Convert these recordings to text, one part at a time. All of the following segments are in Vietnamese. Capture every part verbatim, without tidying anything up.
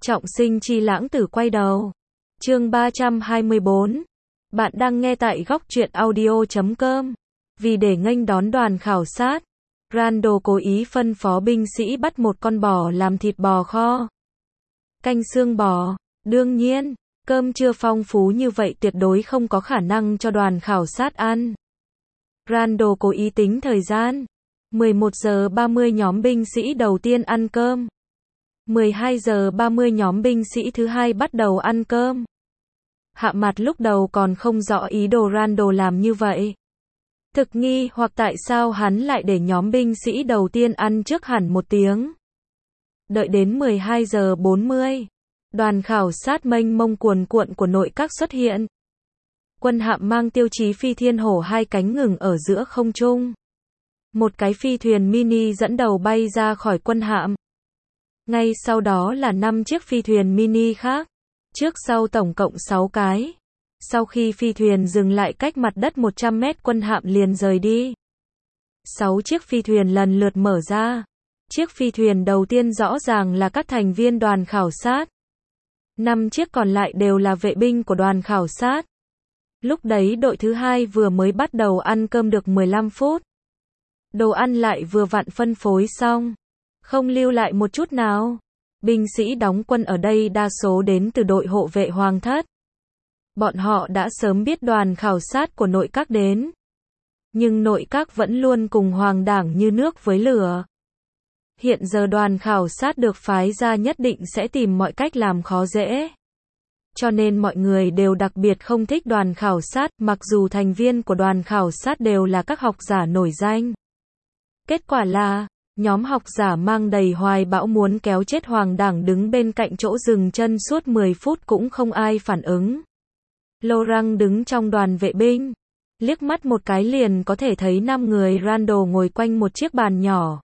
Trọng sinh chi lãng tử quay đầu. Chương ba trăm hai mươi bốn. Bạn đang nghe tại góc truyện audio chấm com. Vì để nghênh đón đoàn khảo sát, Randall cố ý phân phó binh sĩ bắt một con bò làm thịt bò kho. Canh xương bò. Đương nhiên, cơm trưa phong phú như vậy tuyệt đối không có khả năng cho đoàn khảo sát ăn. Randall cố ý tính thời gian. mười một giờ ba mươi nhóm binh sĩ đầu tiên ăn cơm. mười hai giờ ba mươi nhóm binh sĩ thứ hai bắt đầu ăn cơm. Hạ Mặt lúc đầu còn không rõ ý đồ Randall làm như vậy. Thực nghi hoặc tại sao hắn lại để nhóm binh sĩ đầu tiên ăn trước hẳn một tiếng. Đợi đến mười hai giờ bốn mươi, đoàn khảo sát mênh mông cuồn cuộn của nội các xuất hiện. Quân hạm mang tiêu chí phi thiên hổ hai cánh ngừng ở giữa không trung. Một cái phi thuyền mini dẫn đầu bay ra khỏi quân hạm. Ngay sau đó là năm chiếc phi thuyền mini khác. Trước sau tổng cộng sáu cái. Sau khi phi thuyền dừng lại cách mặt đất một trăm mét, quân hạm liền rời đi. sáu chiếc phi thuyền lần lượt mở ra. Chiếc phi thuyền đầu tiên rõ ràng là các thành viên đoàn khảo sát. năm chiếc còn lại đều là vệ binh của đoàn khảo sát. Lúc đấy đội thứ hai vừa mới bắt đầu ăn cơm được mười lăm phút. Đồ ăn lại vừa vặn phân phối xong. Không lưu lại một chút nào. Binh sĩ đóng quân ở đây đa số đến từ đội hộ vệ hoàng thất. Bọn họ đã sớm biết đoàn khảo sát của nội các đến. Nhưng nội các vẫn luôn cùng hoàng đảng như nước với lửa. Hiện giờ đoàn khảo sát được phái ra nhất định sẽ tìm mọi cách làm khó dễ. Cho nên mọi người đều đặc biệt không thích đoàn khảo sát, mặc dù thành viên của đoàn khảo sát đều là các học giả nổi danh. Kết quả là, nhóm học giả mang đầy hoài bão muốn kéo chết hoàng đảng đứng bên cạnh chỗ dừng chân suốt mười phút cũng không ai phản ứng. Laurent đứng trong đoàn vệ binh. Liếc mắt một cái liền có thể thấy năm người Randall ngồi quanh một chiếc bàn nhỏ.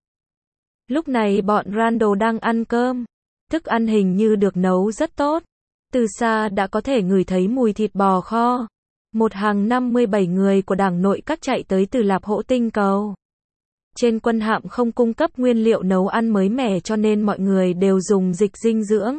Lúc này bọn Randall đang ăn cơm. Thức ăn hình như được nấu rất tốt. Từ xa đã có thể ngửi thấy mùi thịt bò kho. Một hàng năm mươi bảy người của đảng nội các chạy tới từ Lạp Hỗ Tinh Cầu. Trên quân hạm không cung cấp nguyên liệu nấu ăn mới mẻ cho nên mọi người đều dùng dịch dinh dưỡng.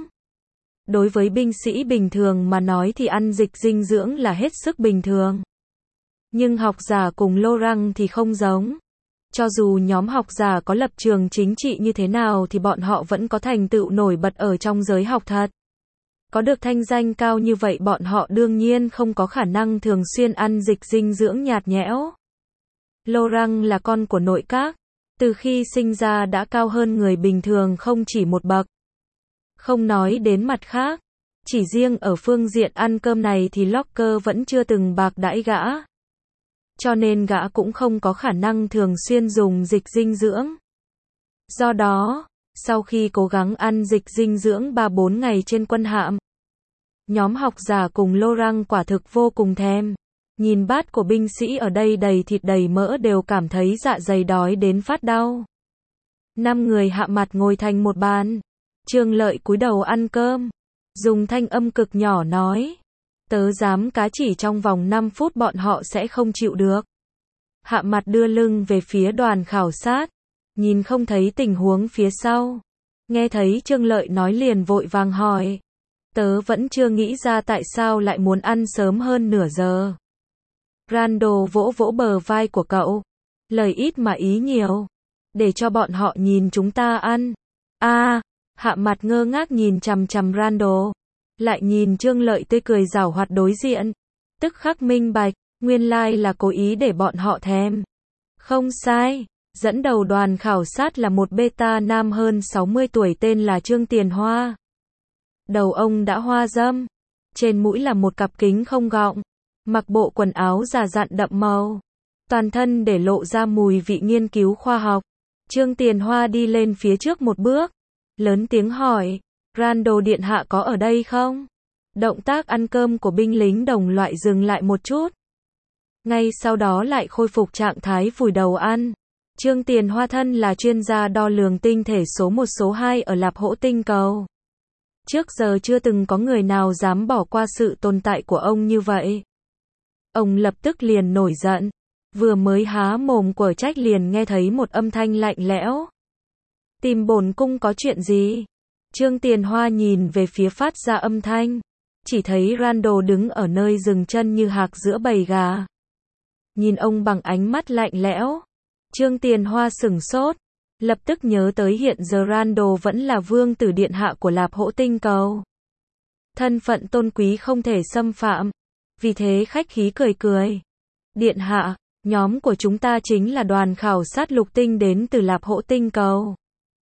Đối với binh sĩ bình thường mà nói thì ăn dịch dinh dưỡng là hết sức bình thường. Nhưng học giả cùng Laurent thì không giống. Cho dù nhóm học giả có lập trường chính trị như thế nào thì bọn họ vẫn có thành tựu nổi bật ở trong giới học thật. Có được thanh danh cao như vậy bọn họ đương nhiên không có khả năng thường xuyên ăn dịch dinh dưỡng nhạt nhẽo. Laurent là con của nội các, từ khi sinh ra đã cao hơn người bình thường không chỉ một bậc. Không nói đến mặt khác, chỉ riêng ở phương diện ăn cơm này thì Locker vẫn chưa từng bạc đãi gã. Cho nên gã cũng không có khả năng thường xuyên dùng dịch dinh dưỡng. Do đó, sau khi cố gắng ăn dịch dinh dưỡng ba bốn ngày trên quân hạm, nhóm học giả cùng Laurent quả thực vô cùng thèm. Nhìn bát của binh sĩ ở đây đầy thịt đầy mỡ đều cảm thấy dạ dày đói đến phát đau. Năm người Hạ Mặt ngồi thành một bàn. Trương Lợi cúi đầu ăn cơm. Dùng thanh âm cực nhỏ nói. Tớ dám cá chỉ trong vòng năm phút bọn họ sẽ không chịu được. Hạ Mặt đưa lưng về phía đoàn khảo sát. Nhìn không thấy tình huống phía sau. Nghe thấy Trương Lợi nói liền vội vàng hỏi. Tớ vẫn chưa nghĩ ra tại sao lại muốn ăn sớm hơn nửa giờ. Randall vỗ vỗ bờ vai của cậu. Lời ít mà ý nhiều. Để cho bọn họ nhìn chúng ta ăn. A, à, Hạ Mặt ngơ ngác nhìn chằm chằm Randall. Lại nhìn Trương Lợi tươi cười giảo hoạt đối diện. Tức khắc minh bạch, nguyên lai là cố ý để bọn họ thèm. Không sai, dẫn đầu đoàn khảo sát là một beta nam hơn sáu mươi tuổi tên là Trương Tiền Hoa. Đầu ông đã hoa râm. Trên mũi là một cặp kính không gọng. Mặc bộ quần áo già dặn đậm màu. Toàn thân để lộ ra mùi vị nghiên cứu khoa học. Trương Tiền Hoa đi lên phía trước một bước. Lớn tiếng hỏi. Randall điện hạ có ở đây không? Động tác ăn cơm của binh lính đồng loại dừng lại một chút. Ngay sau đó lại khôi phục trạng thái vùi đầu ăn. Trương Tiền Hoa thân là chuyên gia đo lường tinh thể số một số hai ở Lạp Hỗ Tinh Cầu. Trước giờ chưa từng có người nào dám bỏ qua sự tồn tại của ông như vậy. Ông lập tức liền nổi giận. Vừa mới há mồm quở trách liền nghe thấy một âm thanh lạnh lẽo. Tìm bổn cung có chuyện gì? Trương Tiền Hoa nhìn về phía phát ra âm thanh. Chỉ thấy Randall đứng ở nơi dừng chân như hạc giữa bầy gà. Nhìn ông bằng ánh mắt lạnh lẽo. Trương Tiền Hoa sửng sốt. Lập tức nhớ tới hiện giờ Randall vẫn là vương tử điện hạ của Lạp Hỗ Tinh Cầu. Thân phận tôn quý không thể xâm phạm. Vì thế khách khí cười cười. Điện hạ, nhóm của chúng ta chính là đoàn khảo sát lục tinh đến từ Lạp Hỗ Tinh Cầu.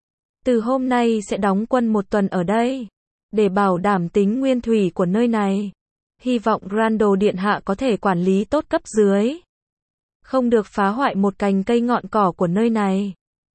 Từ hôm nay sẽ đóng quân một tuần ở đây. Để bảo đảm tính nguyên thủy của nơi này. Hy vọng Randall điện hạ có thể quản lý tốt cấp dưới. Không được phá hoại một cành cây ngọn cỏ của nơi này.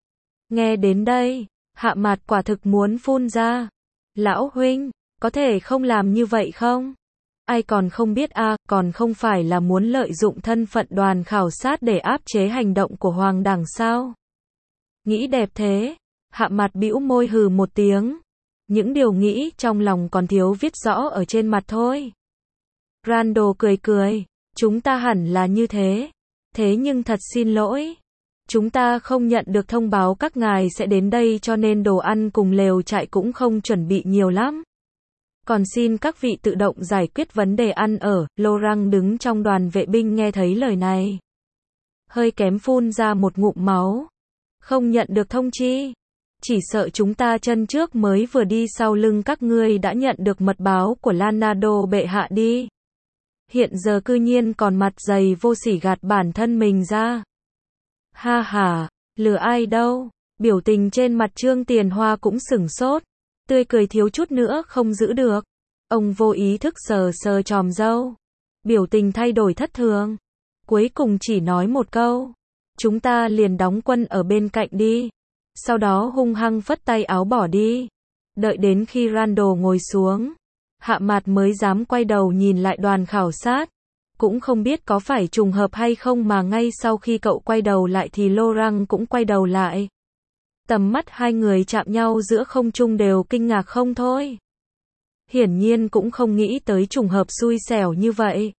Nghe đến đây, Hạ Mạt quả thực muốn phun ra. Lão huynh, có thể không làm như vậy không? Ai còn không biết a, à, còn không phải là muốn lợi dụng thân phận đoàn khảo sát để áp chế hành động của Hoàng đẳng sao? Nghĩ đẹp thế, Hạ Mạt bĩu môi hừ một tiếng. Những điều nghĩ trong lòng còn thiếu viết rõ ở trên mặt thôi. Randall cười cười, chúng ta hẳn là như thế. Thế nhưng thật xin lỗi. Chúng ta không nhận được thông báo các ngài sẽ đến đây cho nên đồ ăn cùng lều trại cũng không chuẩn bị nhiều lắm. Còn xin các vị tự động giải quyết vấn đề ăn ở. Laurent đứng trong đoàn vệ binh nghe thấy lời này. Hơi kém phun ra một ngụm máu. Không nhận được thông chi. Chỉ sợ chúng ta chân trước mới vừa đi sau lưng các ngươi đã nhận được mật báo của Lanado bệ hạ đi. Hiện giờ cư nhiên còn mặt dày vô sỉ gạt bản thân mình ra. Ha ha, lừa ai đâu. Biểu tình trên mặt Trương Tiền Hoa cũng sửng sốt. Tươi cười thiếu chút nữa không giữ được. Ông vô ý thức sờ sờ chòm râu. Biểu tình thay đổi thất thường. Cuối cùng chỉ nói một câu. Chúng ta liền đóng quân ở bên cạnh đi. Sau đó hung hăng phất tay áo bỏ đi. Đợi đến khi Randall ngồi xuống. Hạ Mạt mới dám quay đầu nhìn lại đoàn khảo sát. Cũng không biết có phải trùng hợp hay không mà ngay sau khi cậu quay đầu lại thì Laurent cũng quay đầu lại. Tầm mắt hai người chạm nhau giữa không trung đều kinh ngạc không thôi. Hiển nhiên cũng không nghĩ tới trùng hợp xui xẻo như vậy.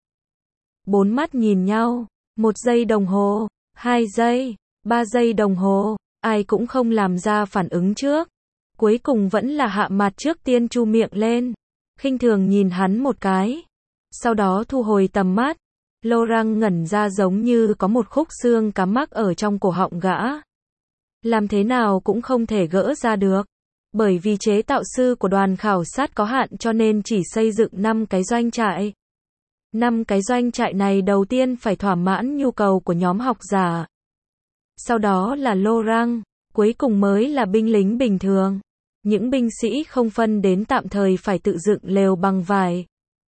Bốn mắt nhìn nhau, một giây đồng hồ, hai giây, ba giây đồng hồ, ai cũng không làm ra phản ứng trước. Cuối cùng vẫn là Hạ Mạt trước tiên chu miệng lên, khinh thường nhìn hắn một cái. Sau đó thu hồi tầm mắt. Laurent ngẩn ra giống như có một khúc xương cá mắc ở trong cổ họng gã. Làm thế nào cũng không thể gỡ ra được. Bởi vì chế tạo sư của đoàn khảo sát có hạn cho nên chỉ xây dựng năm cái doanh trại. năm cái doanh trại này đầu tiên phải thỏa mãn nhu cầu của nhóm học giả. Sau đó là Laurent, cuối cùng mới là binh lính bình thường. Những binh sĩ không phân đến tạm thời phải tự dựng lều bằng vải.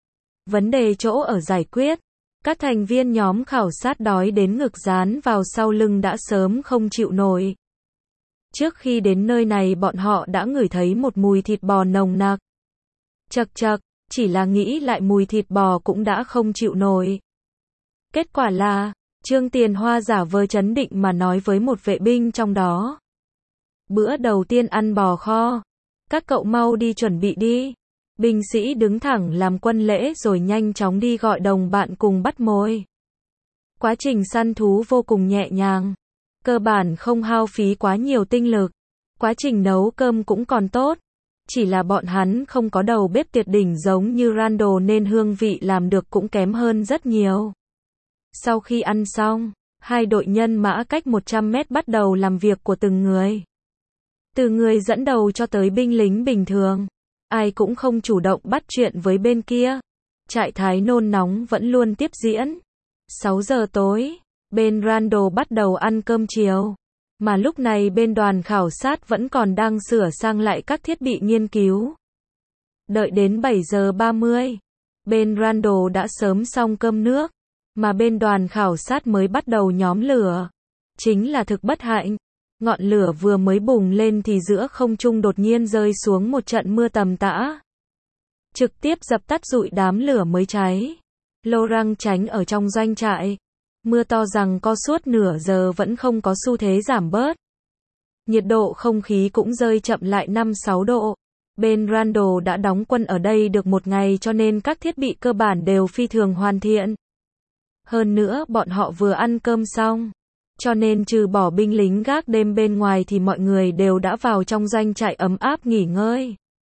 Vấn đề chỗ ở giải quyết. Các thành viên nhóm khảo sát đói đến ngực dán vào sau lưng đã sớm không chịu nổi. Trước khi đến nơi này bọn họ đã ngửi thấy một mùi thịt bò nồng nặc. Chậc chậc, chỉ là nghĩ lại mùi thịt bò cũng đã không chịu nổi. Kết quả là, Trương Tiền Hoa giả vờ trấn định mà nói với một vệ binh trong đó. Bữa đầu tiên ăn bò kho. Các cậu mau đi chuẩn bị đi. Binh sĩ đứng thẳng làm quân lễ rồi nhanh chóng đi gọi đồng bạn cùng bắt mồi. Quá trình săn thú vô cùng nhẹ nhàng. Cơ bản không hao phí quá nhiều tinh lực. Quá trình nấu cơm cũng còn tốt. Chỉ là bọn hắn không có đầu bếp tuyệt đỉnh giống như Randall nên hương vị làm được cũng kém hơn rất nhiều. Sau khi ăn xong, hai đội nhân mã cách một trăm mét bắt đầu làm việc của từng người. Từ người dẫn đầu cho tới binh lính bình thường. Ai cũng không chủ động bắt chuyện với bên kia. Trại thái nôn nóng vẫn luôn tiếp diễn. sáu giờ tối, bên Randall bắt đầu ăn cơm chiều. Mà lúc này bên đoàn khảo sát vẫn còn đang sửa sang lại các thiết bị nghiên cứu. Đợi đến bảy giờ ba mươi, bên Randall đã sớm xong cơm nước. Mà bên đoàn khảo sát mới bắt đầu nhóm lửa. Chính là thực bất hạnh. Ngọn lửa vừa mới bùng lên thì giữa không trung đột nhiên rơi xuống một trận mưa tầm tã. Trực tiếp dập tắt rụi đám lửa mới cháy. Laurent tránh ở trong doanh trại. Mưa to rằng có suốt nửa giờ vẫn không có xu thế giảm bớt. Nhiệt độ không khí cũng rơi chậm lại năm sáu độ. Bên Randall đã đóng quân ở đây được một ngày cho nên các thiết bị cơ bản đều phi thường hoàn thiện. Hơn nữa bọn họ vừa ăn cơm xong. Cho nên trừ bỏ binh lính gác đêm bên ngoài thì mọi người đều đã vào trong doanh trại ấm áp nghỉ ngơi.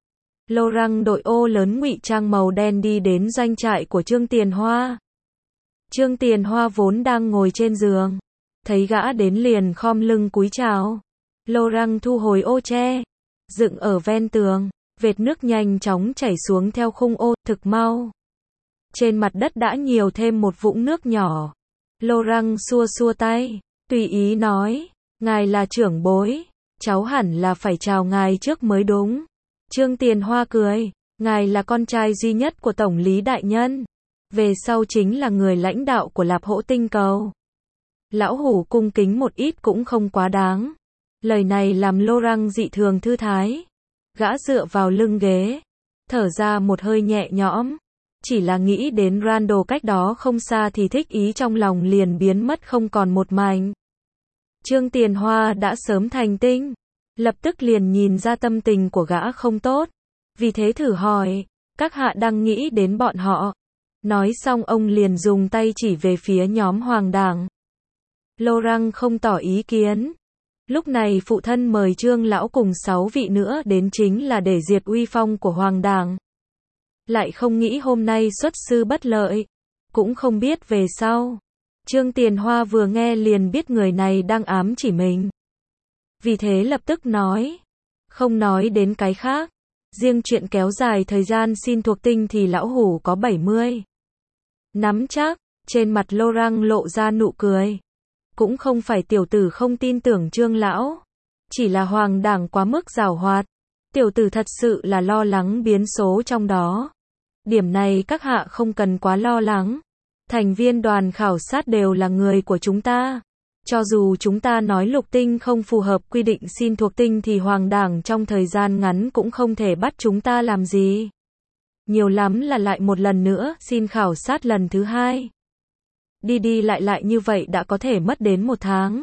Laurent đội ô lớn ngụy trang màu đen đi đến doanh trại của Trương Tiền Hoa. Trương Tiền Hoa vốn đang ngồi trên giường, thấy gã đến liền khom lưng cúi chào. Laurent thu hồi ô tre, dựng ở ven tường, vệt nước nhanh chóng chảy xuống theo khung ô, thực mau. Trên mặt đất đã nhiều thêm một vũng nước nhỏ. Laurent xua xua tay, tùy ý nói, ngài là trưởng bối, cháu hẳn là phải chào ngài trước mới đúng. Trương Tiền Hoa cười, ngài là con trai duy nhất của Tổng lý đại nhân, về sau chính là người lãnh đạo của Lạp Hỗ tinh cầu. Lão Hủ cung kính một ít cũng không quá đáng. Lời này làm Laurent dị thường thư thái. Gã dựa vào lưng ghế, thở ra một hơi nhẹ nhõm. Chỉ là nghĩ đến Randall cách đó không xa thì thích ý trong lòng liền biến mất không còn một mảnh. Trương Tiền Hoa đã sớm thành tinh, lập tức liền nhìn ra tâm tình của gã không tốt. Vì thế thử hỏi, các hạ đang nghĩ đến bọn họ. Nói xong ông liền dùng tay chỉ về phía nhóm Hoàng Đảng. Laurent không tỏ ý kiến. Lúc này phụ thân mời Trương lão cùng sáu vị nữa đến chính là để diệt uy phong của Hoàng Đảng. Lại không nghĩ hôm nay xuất sư bất lợi, cũng không biết về sau. Trương Tiền Hoa vừa nghe liền biết người này đang ám chỉ mình. Vì thế lập tức nói, không nói đến cái khác, riêng chuyện kéo dài thời gian xin thuộc tinh thì lão hủ có bảy mươi. Nắm chắc, trên mặt Laurent lộ ra nụ cười. Cũng không phải tiểu tử không tin tưởng Trương lão, chỉ là Hoàng Đảng quá mức giàu hoạt. Tiểu tử thật sự là lo lắng biến số trong đó. Điểm này các hạ không cần quá lo lắng. Thành viên đoàn khảo sát đều là người của chúng ta. Cho dù chúng ta nói lục tinh không phù hợp quy định xin thuộc tinh thì Hoàng Đảng trong thời gian ngắn cũng không thể bắt chúng ta làm gì. Nhiều lắm là lại một lần nữa xin khảo sát lần thứ hai. Đi đi lại lại như vậy đã có thể mất đến một tháng.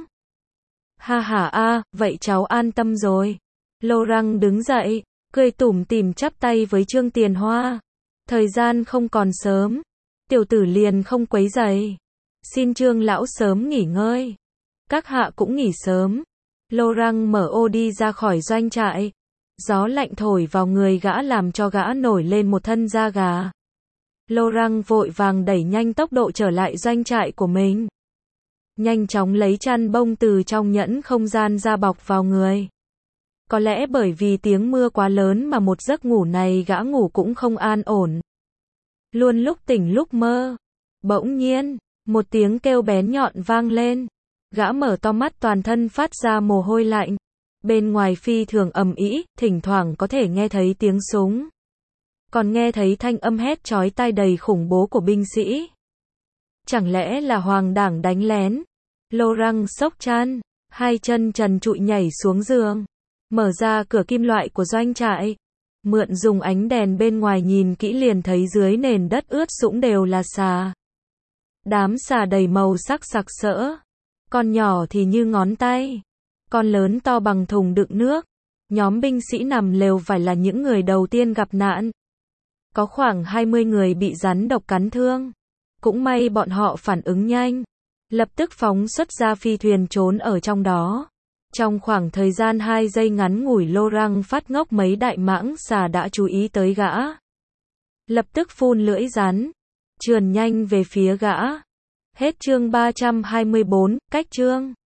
Ha ha a, vậy cháu an tâm rồi. Laurent đứng dậy, cười tủm tỉm chắp tay với Trương Tiền Hoa. Thời gian không còn sớm, tiểu tử liền không quấy rầy. Xin Trương lão sớm nghỉ ngơi. Các hạ cũng nghỉ sớm. Laurent mở ô đi ra khỏi doanh trại. Gió lạnh thổi vào người gã làm cho gã nổi lên một thân da gà. Laurent vội vàng đẩy nhanh tốc độ trở lại doanh trại của mình. Nhanh chóng lấy chăn bông từ trong nhẫn không gian ra bọc vào người. Có lẽ bởi vì tiếng mưa quá lớn mà một giấc ngủ này gã ngủ cũng không an ổn. Luôn lúc tỉnh lúc mơ. Bỗng nhiên, một tiếng kêu bén nhọn vang lên. Gã mở to mắt toàn thân phát ra mồ hôi lạnh. Bên ngoài phi thường ầm ĩ, thỉnh thoảng có thể nghe thấy tiếng súng. Còn nghe thấy thanh âm hét chói tai đầy khủng bố của binh sĩ. Chẳng lẽ là Hoàng Đảng đánh lén? Laurent sốc chăn, hai chân trần trụi nhảy xuống giường, mở ra cửa kim loại của doanh trại, mượn dùng ánh đèn bên ngoài nhìn kỹ liền thấy dưới nền đất ướt sũng đều là xà. Đám xà đầy màu sắc sặc sỡ, con nhỏ thì như ngón tay, con lớn to bằng thùng đựng nước. Nhóm binh sĩ nằm lều vải là những người đầu tiên gặp nạn. Có khoảng hai mươi người bị rắn độc cắn thương. Cũng may bọn họ phản ứng nhanh, lập tức phóng xuất ra phi thuyền trốn ở trong đó. Trong khoảng thời gian hai giây ngắn ngủi Laurent phát ngốc mấy đại mãng xà đã chú ý tới gã. Lập tức phun lưỡi rắn, trườn nhanh về phía gã. Hết chương ba trăm hai mươi bốn, cách chương.